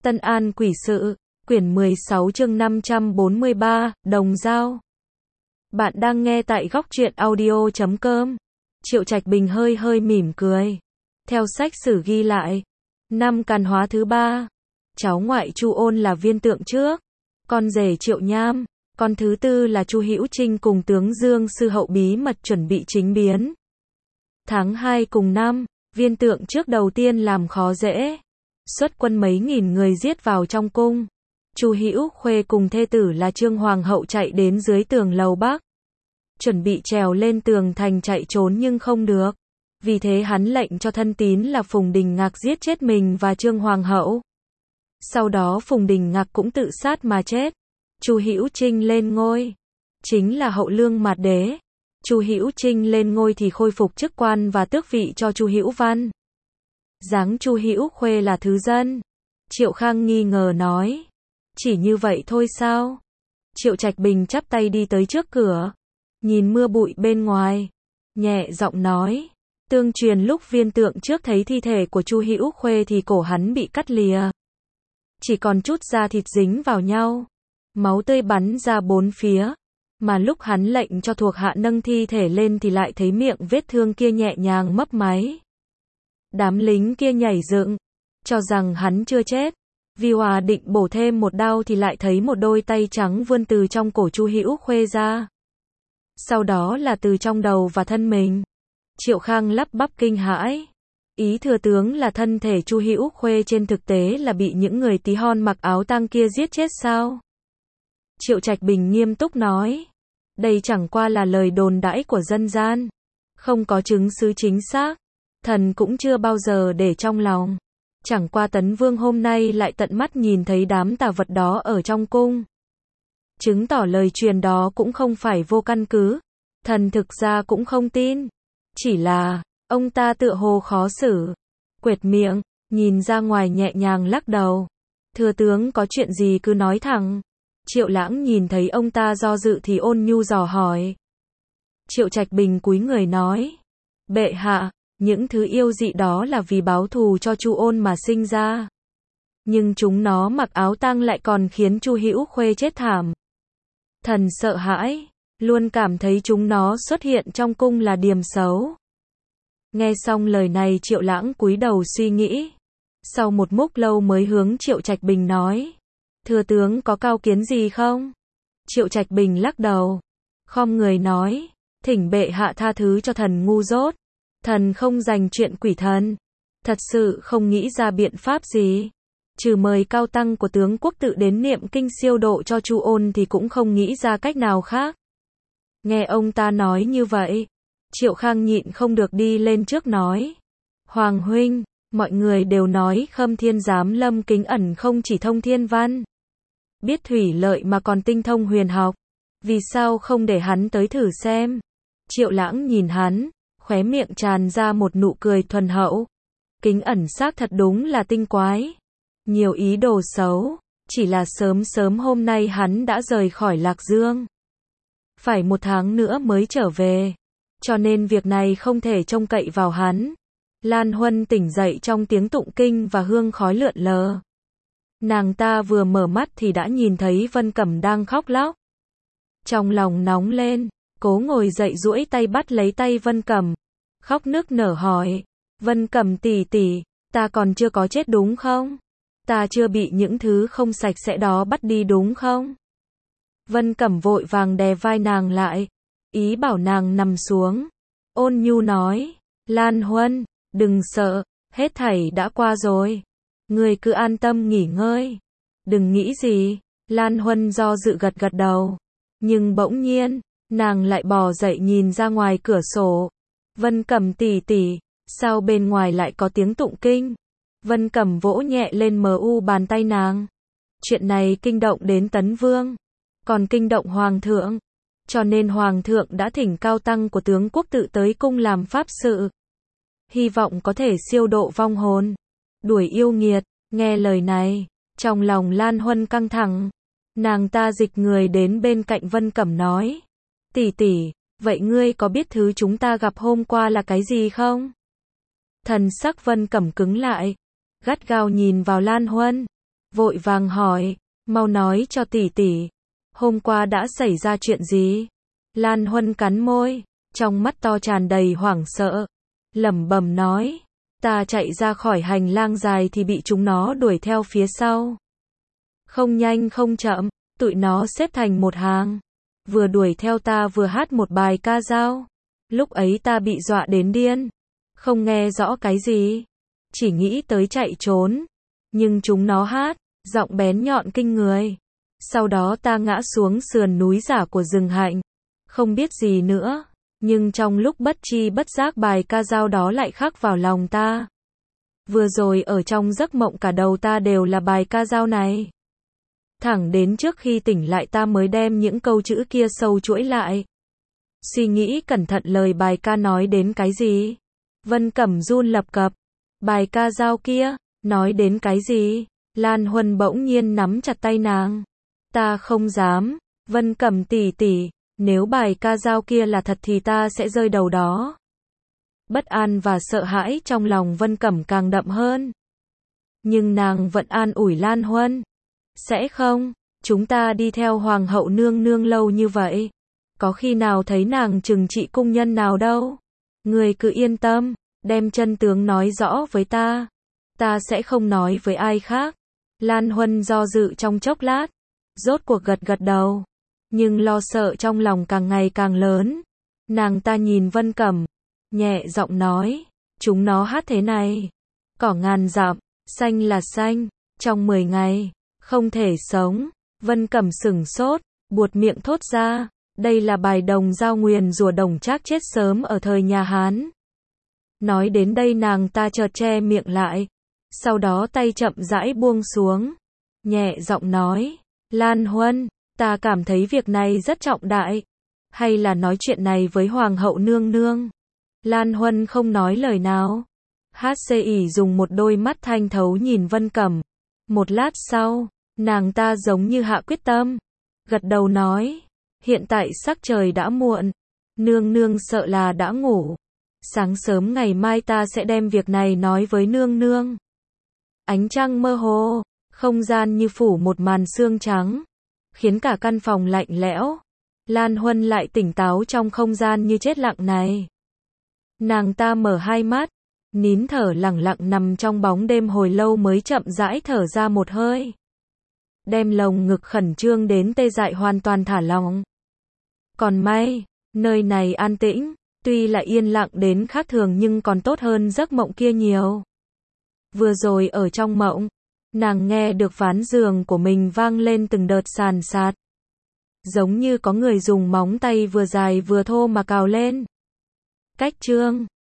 Tân An Quỷ Sự, quyển 16 chương 543, Đồng Dao. Bạn đang nghe tại góc truyện audio.com. Triệu Trạch Bình hơi hơi mỉm cười. Theo sách sử ghi lại, năm Càn Hóa thứ 3, cháu ngoại Chu Ôn là Viên Tượng trước, con rể Triệu Nham, con thứ tư là Chu Hữu Trinh cùng tướng Dương Sư Hậu bí mật chuẩn bị chính biến. Tháng 2 cùng năm, Viên Tượng trước đầu tiên làm khó dễ, xuất quân mấy nghìn người giết vào trong cung. Chu Hữu Khuê cùng thê tử là Trương Hoàng hậu chạy đến dưới tường lầu Bắc, chuẩn bị trèo lên tường thành chạy trốn nhưng không được. Vì thế hắn lệnh cho thân tín là Phùng Đình Ngạc giết chết mình và Trương Hoàng hậu. Sau đó Phùng Đình Ngạc cũng tự sát mà chết. Chu Hữu Trinh lên ngôi, chính là Hậu Lương Mạt Đế. Chu Hữu Trinh lên ngôi thì khôi phục chức quan và tước vị cho Chu Hữu Văn. Giáng Chu Hữu Khuê là thứ dân. Triệu Khang nghi ngờ nói, chỉ như vậy thôi sao? Triệu Trạch Bình chắp tay đi tới trước cửa, nhìn mưa bụi bên ngoài, nhẹ giọng nói, tương truyền lúc Viên Tượng trước thấy thi thể của Chu Hữu Khuê thì cổ hắn bị cắt lìa, chỉ còn chút da thịt dính vào nhau, máu tươi bắn ra bốn phía, mà lúc hắn lệnh cho thuộc hạ nâng thi thể lên thì lại thấy miệng vết thương kia nhẹ nhàng mấp máy. Đám lính kia nhảy dựng, cho rằng hắn chưa chết. Vi Hòa định bổ thêm một đao thì lại thấy một đôi tay trắng vươn từ trong cổ Chu Hữu Khuê ra. Sau đó là từ trong đầu và thân mình. Triệu Khang lắp bắp kinh hãi. Ý thừa tướng là thân thể Chu Hữu Khuê trên thực tế là bị những người tí hon mặc áo tang kia giết chết sao? Triệu Trạch Bình nghiêm túc nói, đây chẳng qua là lời đồn đãi của dân gian, không có chứng cứ chính xác, thần cũng chưa bao giờ để trong lòng. Chẳng qua Tấn Vương hôm nay lại tận mắt nhìn thấy đám tà vật đó ở trong cung, chứng tỏ lời truyền đó cũng không phải vô căn cứ. Thần thực ra cũng không tin, chỉ là ông ta tựa hồ khó xử, quệt miệng, nhìn ra ngoài nhẹ nhàng lắc đầu. Thừa tướng có chuyện gì cứ nói thẳng. Triệu Lãng nhìn thấy ông ta do dự thì ôn nhu dò hỏi. Triệu Trạch Bình cúi người nói, bệ hạ, những thứ yêu dị đó là vì báo thù cho Chu Ôn mà sinh ra. Nhưng chúng nó mặc áo tang lại còn khiến Chu Hữu Khuê chết thảm. Thần sợ hãi, luôn cảm thấy chúng nó xuất hiện trong cung là điềm xấu. Nghe xong lời này Triệu Lãng cúi đầu suy nghĩ. Sau một lúc lâu mới hướng Triệu Trạch Bình nói, thừa tướng có cao kiến gì không? Triệu Trạch Bình lắc đầu, khom người nói, thỉnh bệ hạ tha thứ cho thần ngu dốt. Thần không dành chuyện quỷ thần, thật sự không nghĩ ra biện pháp gì. Trừ mời cao tăng của tướng quốc tự đến niệm kinh siêu độ cho Chu Ôn thì cũng không nghĩ ra cách nào khác. Nghe ông ta nói như vậy, Triệu Khang nhịn không được đi lên trước nói, Hoàng huynh, mọi người đều nói Khâm Thiên Giám Lâm Kính Ẩn không chỉ thông thiên văn, biết thủy lợi mà còn tinh thông huyền học, vì sao không để hắn tới thử xem? Triệu Lãng nhìn hắn, khóe miệng tràn ra một nụ cười thuần hậu. Kính Ẩn xác thật đúng là tinh quái, nhiều ý đồ xấu, chỉ là sớm sớm hôm nay hắn đã rời khỏi Lạc Dương, phải 1 tháng nữa mới trở về, cho nên việc này không thể trông cậy vào hắn. Lan Huân tỉnh dậy trong tiếng tụng kinh và hương khói lượn lờ. Nàng ta vừa mở mắt thì đã nhìn thấy Vân Cẩm đang khóc lóc. Trong lòng nóng lên, cố ngồi dậy duỗi tay bắt lấy tay Vân Cẩm, khóc nức nở hỏi, Vân Cẩm tỷ tỷ, ta còn chưa có chết đúng không? Ta chưa bị những thứ không sạch sẽ đó bắt đi đúng không? Vân Cẩm vội vàng đè vai nàng lại, ý bảo nàng nằm xuống. Ôn nhu nói, Lan Huân, đừng sợ, hết thảy đã qua rồi. Ngươi cứ an tâm nghỉ ngơi, đừng nghĩ gì. Lan Huân do dự gật gật đầu, nhưng bỗng nhiên, nàng lại bò dậy nhìn ra ngoài cửa sổ. Vân Cẩm tỷ tỷ, sao bên ngoài lại có tiếng tụng kinh? Vân Cẩm vỗ nhẹ lên bàn tay nàng. Chuyện này kinh động đến Tấn Vương, còn kinh động Hoàng thượng, cho nên Hoàng thượng đã thỉnh cao tăng của tướng quốc tự tới cung làm pháp sự, hy vọng có thể siêu độ vong hồn, đuổi yêu nghiệt. Nghe lời này, trong lòng Lan Huân căng thẳng, nàng ta dịch người đến bên cạnh Vân Cẩm nói, tỷ tỷ, vậy ngươi có biết thứ chúng ta gặp hôm qua là cái gì không? Thần sắc Vân Cẩm cứng lại, gắt gao nhìn vào Lan Huân. vội vàng hỏi, mau nói cho tỷ tỷ, hôm qua đã xảy ra chuyện gì? Lan Huân cắn môi, trong mắt to tràn đầy hoảng sợ, lẩm bẩm nói, ta chạy ra khỏi hành lang dài thì bị chúng nó đuổi theo phía sau. Không nhanh không chậm, tụi nó xếp thành một hàng, vừa đuổi theo ta vừa hát một bài ca dao. Lúc ấy ta bị dọa đến điên, không nghe rõ cái gì, chỉ nghĩ tới chạy trốn, nhưng chúng nó hát, giọng bén nhọn kinh người. Sau đó ta ngã xuống sườn núi giả của rừng hạnh, không biết gì nữa, nhưng trong lúc bất tri bất giác bài ca dao đó lại khắc vào lòng ta. Vừa rồi ở trong giấc mộng cả đầu ta đều là bài ca dao này. Thẳng đến trước khi tỉnh lại ta mới đem những câu chữ kia sâu chuỗi lại. Suy nghĩ cẩn thận lời bài ca nói đến cái gì? Vân Cẩm run lập cập. Bài ca dao kia, nói đến cái gì? Lan Huân bỗng nhiên nắm chặt tay nàng. Ta không dám, Vân Cẩm tỷ tỷ, nếu bài ca dao kia là thật thì ta sẽ rơi đầu đó. Bất an và sợ hãi trong lòng Vân Cẩm càng đậm hơn. Nhưng nàng vẫn an ủi Lan Huân. Sẽ không, chúng ta đi theo Hoàng hậu nương nương lâu như vậy. Có khi nào thấy nàng trừng trị cung nhân nào đâu. Người cứ yên tâm, đem chân tướng nói rõ với ta. Ta sẽ không nói với ai khác. Lan Huân do dự trong chốc lát, rốt cuộc gật gật đầu. Nhưng lo sợ trong lòng càng ngày càng lớn. Nàng ta nhìn Vân Cẩm, nhẹ giọng nói, chúng nó hát thế này. Cỏ ngàn dặm, xanh là xanh, trong 10 ngày, không thể sống. Vân Cẩm sửng sốt, buột miệng thốt ra, đây là bài đồng dao nguyền rủa Đồng Trác chết sớm ở thời nhà Hán. Nói đến đây nàng ta chợt che miệng lại, sau đó tay chậm rãi buông xuống, nhẹ giọng nói, Lan Huân, ta cảm thấy việc này rất trọng đại, hay là nói chuyện này với Hoàng hậu nương nương. Lan Huân không nói lời nào. HCI dùng một đôi mắt thanh thấu nhìn Vân Cẩm. Một lát sau, nàng ta giống như hạ quyết tâm, gật đầu nói, hiện tại sắc trời đã muộn, nương nương sợ là đã ngủ. Sáng sớm ngày mai ta sẽ đem việc này nói với nương nương. Ánh trăng mơ hồ, không gian như phủ một màn sương trắng, khiến cả căn phòng lạnh lẽo. Lan Huân lại tỉnh táo trong không gian như chết lặng này. Nàng ta mở hai mắt, nín thở lẳng lặng nằm trong bóng đêm hồi lâu mới chậm rãi thở ra một hơi. Đem lồng ngực khẩn trương đến tê dại hoàn toàn thả lỏng. Còn may, nơi này an tĩnh, tuy là yên lặng đến khác thường nhưng còn tốt hơn giấc mộng kia nhiều. Vừa rồi ở trong mộng, nàng nghe được ván giường của mình vang lên từng đợt sàn sạt. Giống như có người dùng móng tay vừa dài vừa thô mà cào lên. Cách chương